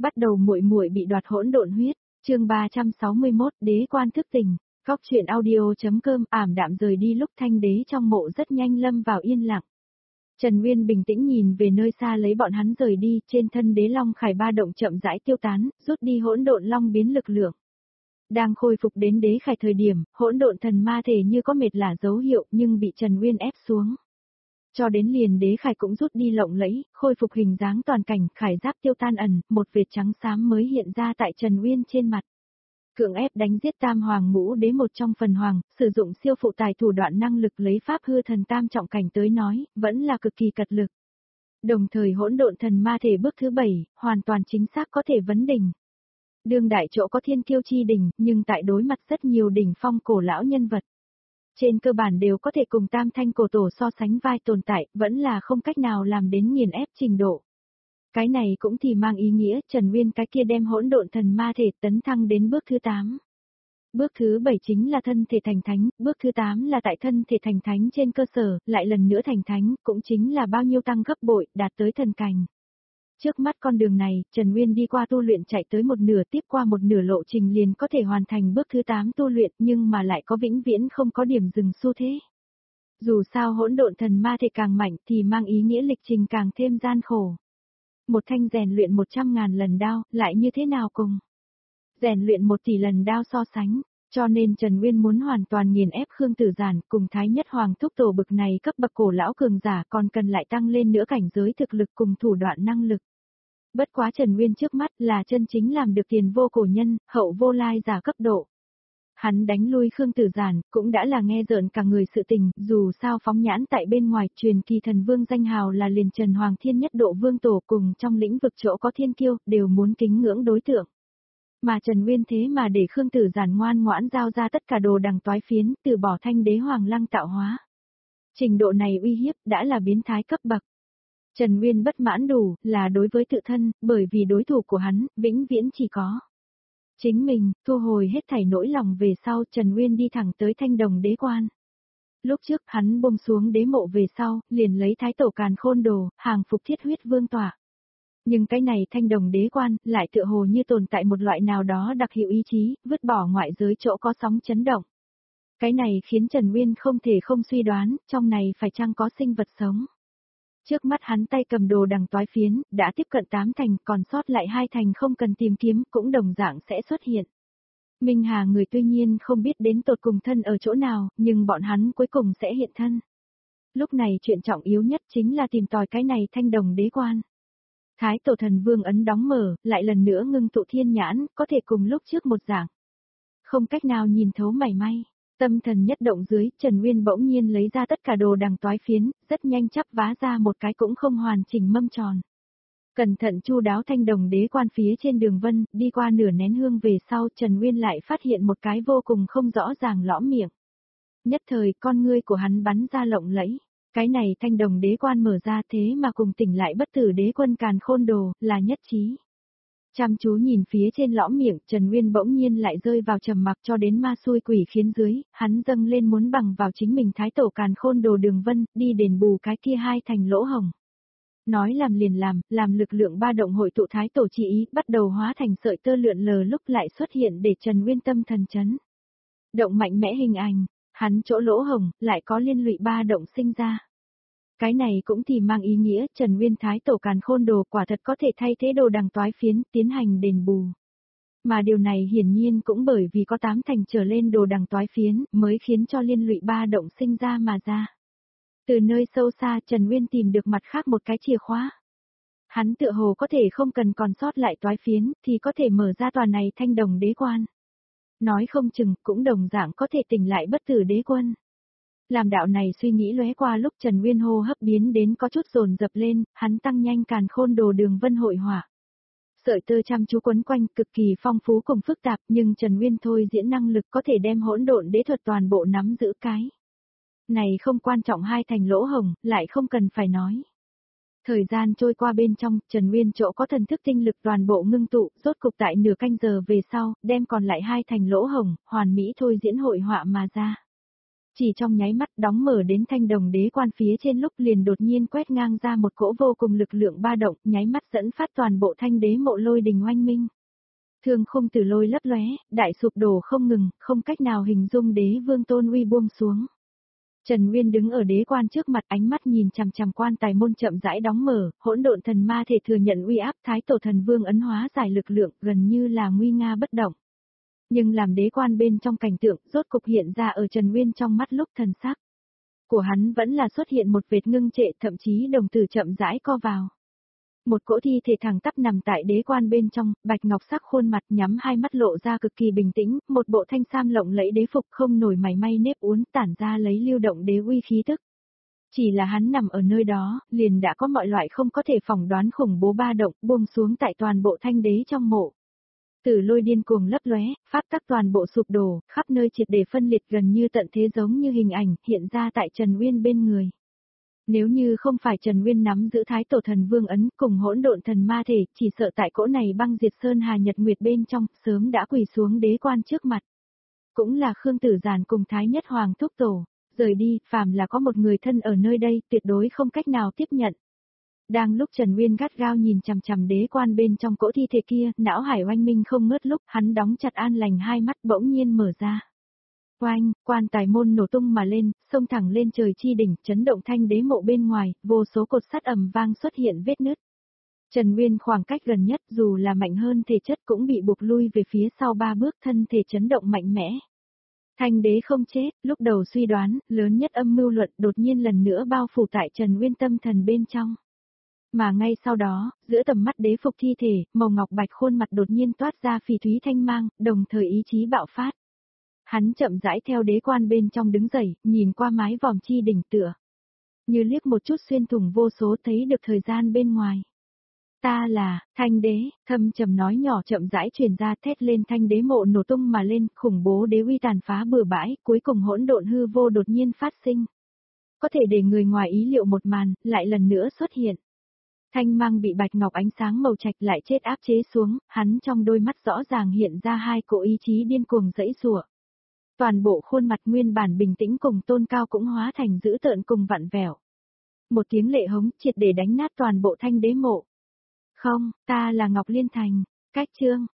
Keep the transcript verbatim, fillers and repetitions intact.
Bắt đầu muội muội bị đoạt hỗn độn huyết, chương ba trăm sáu mươi mốt, đế quan thức tỉnh. Góc truyện audio.com ảm đạm rời đi lúc thanh đế trong mộ rất nhanh lâm vào yên lặng. Trần Nguyên bình tĩnh nhìn về nơi xa lấy bọn hắn rời đi, trên thân đế long khải ba động chậm rãi tiêu tán, rút đi hỗn độn long biến lực lượng. Đang khôi phục đến đế khải thời điểm, hỗn độn thần ma thể như có mệt lả dấu hiệu nhưng bị Trần Nguyên ép xuống. Cho đến liền đế khải cũng rút đi lộng lẫy, khôi phục hình dáng toàn cảnh, khải giáp tiêu tan ẩn, một vệt trắng xám mới hiện ra tại Trần Nguyên trên mặt. Cưỡng ép đánh giết tam hoàng ngũ đế một trong phần hoàng, sử dụng siêu phụ tài thủ đoạn năng lực lấy pháp hư thần tam trọng cảnh tới nói, vẫn là cực kỳ cật lực. Đồng thời hỗn độn thần ma thể bước thứ bảy, hoàn toàn chính xác có thể vấn đỉnh. Đương đại chỗ có thiên kiêu chi đỉnh, nhưng tại đối mặt rất nhiều đỉnh phong cổ lão nhân vật. Trên cơ bản đều có thể cùng tam thanh cổ tổ so sánh vai tồn tại, vẫn là không cách nào làm đến nghiền ép trình độ. Cái này cũng thì mang ý nghĩa Trần Nguyên cái kia đem hỗn độn thần ma thể tấn thăng đến bước thứ tám. Bước thứ bảy chính là thân thể thành thánh, bước thứ tám là tại thân thể thành thánh trên cơ sở, lại lần nữa thành thánh, cũng chính là bao nhiêu tăng gấp bội, đạt tới thần cảnh. Trước mắt con đường này, Trần Nguyên đi qua tu luyện chạy tới một nửa tiếp qua một nửa lộ trình liền có thể hoàn thành bước thứ tám tu luyện nhưng mà lại có vĩnh viễn không có điểm dừng xu thế. Dù sao hỗn độn thần ma thể càng mạnh thì mang ý nghĩa lịch trình càng thêm gian khổ. Một thanh rèn luyện một trăm ngàn lần đao, lại như thế nào cùng? Rèn luyện một tỷ lần đao so sánh, cho nên Trần Nguyên muốn hoàn toàn nghiền ép Khương Tử Giản cùng Thái Nhất Hoàng thúc tổ bực này cấp bậc cổ lão cường giả còn cần lại tăng lên nữa cảnh giới thực lực cùng thủ đoạn năng lực. Bất quá Trần Nguyên trước mắt là chân chính làm được tiền vô cổ nhân, hậu vô lai giả cấp độ. Hắn đánh lui Khương Tử Giản cũng đã là nghe rợn cả người sự tình, dù sao phóng nhãn tại bên ngoài truyền kỳ thần vương danh hào là liền Trần Hoàng Thiên Nhất Độ Vương Tổ cùng trong lĩnh vực chỗ có thiên kiêu, đều muốn kính ngưỡng đối tượng. Mà Trần Nguyên thế mà để Khương Tử Giản ngoan ngoãn giao ra tất cả đồ đằng toái phiến, từ bỏ thanh đế hoàng lăng tạo hóa. Trình độ này uy hiếp đã là biến thái cấp bậc. Trần Nguyên bất mãn đủ là đối với tự thân, bởi vì đối thủ của hắn, vĩnh viễn chỉ có chính mình. Thu hồi hết thảy nỗi lòng về sau, Trần Nguyên đi thẳng tới Thanh Đồng Đế Quan. Lúc trước hắn buông xuống đế mộ về sau, liền lấy Thái Tổ Càn Khôn Đồ, hàng phục Thiết Huyết Vương tọa. Nhưng cái này Thanh Đồng Đế Quan, lại tựa hồ như tồn tại một loại nào đó đặc hiệu ý chí, vứt bỏ ngoại giới chỗ có sóng chấn động. Cái này khiến Trần Nguyên không thể không suy đoán, trong này phải chăng có sinh vật sống. Trước mắt hắn tay cầm đồ đằng toái phiến, đã tiếp cận tám thành, còn sót lại hai thành không cần tìm kiếm, cũng đồng dạng sẽ xuất hiện. Minh Hà người tuy nhiên không biết đến tột cùng thân ở chỗ nào, nhưng bọn hắn cuối cùng sẽ hiện thân. Lúc này chuyện trọng yếu nhất chính là tìm tòi cái này Thanh Đồng Đế Quan. Thái Tổ Thần Vương ấn đóng mở, lại lần nữa ngưng tụ thiên nhãn, có thể cùng lúc trước một dạng. Không cách nào nhìn thấu mảy may. Tâm thần nhất động dưới, Trần Nguyên bỗng nhiên lấy ra tất cả đồ đằng toái phiến, rất nhanh chắp vá ra một cái cũng không hoàn chỉnh mâm tròn. Cẩn thận chu đáo Thanh Đồng Đế Quan phía trên đường vân, đi qua nửa nén hương về sau, Trần Nguyên lại phát hiện một cái vô cùng không rõ ràng lõm miệng. Nhất thời, con ngươi của hắn bắn ra lộng lẫy. Cái này Thanh Đồng Đế Quan mở ra thế mà cùng tỉnh lại bất tử đế quân Càn Khôn Đồ, là nhất trí. Chăm chú nhìn phía trên lõm miệng, Trần Nguyên bỗng nhiên lại rơi vào trầm mặc cho đến ma xui quỷ khiến dưới, hắn dâng lên muốn bằng vào chính mình Thái Tổ Càn Khôn Đồ đường vân, đi đền bù cái kia hai thành lỗ hồng. Nói làm liền làm, làm lực lượng ba động hội tụ Thái Tổ chi ý, bắt đầu hóa thành sợi tơ lượn lờ lúc lại xuất hiện để Trần Nguyên tâm thần chấn. Động mạnh mẽ hình ảnh, hắn chỗ lỗ hồng, lại có liên lụy ba động sinh ra. Cái này cũng thì mang ý nghĩa Trần Nguyên Thái Tổ Càn Khôn Đồ quả thật có thể thay thế đồ đằng toái phiến tiến hành đền bù. Mà điều này hiển nhiên cũng bởi vì có tám thành trở lên đồ đằng toái phiến mới khiến cho liên lụy ba động sinh ra mà ra. Từ nơi sâu xa Trần Nguyên tìm được mặt khác một cái chìa khóa. Hắn tựa hồ có thể không cần còn sót lại toái phiến thì có thể mở ra tòa này Thanh Đồng Đế Quan. Nói không chừng cũng đồng dạng có thể tỉnh lại bất tử đế quân. Làm đạo này suy nghĩ lóe qua lúc Trần Nguyên hô hấp biến đến có chút dồn dập lên, hắn tăng nhanh Càn Khôn Đồ đường vân hội họa. Sợi tơ chăm chú quấn quanh cực kỳ phong phú cùng phức tạp nhưng Trần Nguyên thôi diễn năng lực có thể đem hỗn độn đế thuật toàn bộ nắm giữ cái. Này không quan trọng hai thành lỗ hồng, lại không cần phải nói. Thời gian trôi qua bên trong, Trần Nguyên chỗ có thần thức tinh lực toàn bộ ngưng tụ, rốt cục tại nửa canh giờ về sau, đem còn lại hai thành lỗ hồng, hoàn mỹ thôi diễn hội họa mà ra. Chỉ trong nháy mắt đóng mở đến thanh đồng đế quan phía trên lúc liền đột nhiên quét ngang ra một cỗ vô cùng lực lượng ba động, nháy mắt dẫn phát toàn bộ thanh đế mộ lôi đình oanh minh. Thương khung từ lôi lấp lóe, đại sụp đổ không ngừng, không cách nào hình dung đế vương tôn uy buông xuống. Trần Nguyên đứng ở đế quan trước mặt, ánh mắt nhìn chằm chằm quan tài môn chậm rãi đóng mở, hỗn độn thần ma thể thừa nhận uy áp, thái tổ thần vương ấn hóa giải lực lượng, gần như là nguy nga bất động. Nhưng làm đế quan bên trong cảnh tượng, rốt cục hiện ra ở Trần Nguyên trong mắt lúc thần sắc của hắn vẫn là xuất hiện một vệt ngưng trệ, thậm chí đồng tử chậm rãi co vào. Một cỗ thi thể thẳng tắp nằm tại đế quan bên trong, bạch ngọc sắc khuôn mặt nhắm hai mắt lộ ra cực kỳ bình tĩnh, một bộ thanh sam lộng lẫy đế phục không nổi mảy may nếp uốn tản ra lấy lưu động đế uy khí tức. Chỉ là hắn nằm ở nơi đó, liền đã có mọi loại không có thể phỏng đoán khủng bố ba động buông xuống tại toàn bộ thanh đế trong mộ. Tử lôi điên cuồng lấp lóe, pháp tắc toàn bộ sụp đổ, khắp nơi triệt để phân liệt gần như tận thế giống như hình ảnh hiện ra tại Trần Uyên bên người. Nếu như không phải Trần Uyên nắm giữ thái tổ thần vương ấn cùng hỗn độn thần ma thể, chỉ sợ tại cỗ này băng diệt sơn hà nhật nguyệt bên trong, sớm đã quỳ xuống đế quan trước mặt. Cũng là Khương Tử Giản cùng Thái Nhất Hoàng thúc tổ, rời đi, phàm là có một người thân ở nơi đây, tuyệt đối không cách nào tiếp nhận. Đang lúc Trần Uyên gắt gao nhìn chằm chằm đế quan bên trong cỗ thi thể kia, não hải oanh minh không ngớt lúc hắn đóng chặt an lành hai mắt bỗng nhiên mở ra. Oanh, quan tài môn nổ tung mà lên, xông thẳng lên trời chi đỉnh, chấn động thanh đế mộ bên ngoài, vô số cột sắt ầm vang xuất hiện vết nứt. Trần Uyên khoảng cách gần nhất dù là mạnh hơn thể chất cũng bị buộc lui về phía sau ba bước, thân thể chấn động mạnh mẽ. Thanh đế không chết, lúc đầu suy đoán, lớn nhất âm mưu luận đột nhiên lần nữa bao phủ tại Trần Uyên tâm thần bên trong. Mà ngay sau đó, giữa tầm mắt đế phục thi thể, màu ngọc bạch khuôn mặt đột nhiên toát ra phỉ thúy thanh mang, đồng thời ý chí bạo phát. Hắn chậm rãi theo đế quan bên trong đứng dậy, nhìn qua mái vòm chi đỉnh tựa. Như liếc một chút xuyên thủng vô số thấy được thời gian bên ngoài. Ta là, thanh đế, thâm trầm nói nhỏ chậm rãi truyền ra thét lên thanh đế mộ nổ tung mà lên, khủng bố đế uy tàn phá bừa bãi, cuối cùng hỗn độn hư vô đột nhiên phát sinh. Có thể để người ngoài ý liệu một màn, lại lần nữa xuất hiện. Thanh mang bị bạch ngọc ánh sáng màu trạch lại chết áp chế xuống, hắn trong đôi mắt rõ ràng hiện ra hai cỗ ý chí điên cuồng dẫy rủa. Toàn bộ khuôn mặt nguyên bản bình tĩnh cùng tôn cao cũng hóa thành dữ tợn cùng vặn vẹo. Một tiếng lệ hống triệt để đánh nát toàn bộ thanh đế mộ. Không, ta là Ngọc Liên Thành, cách chương,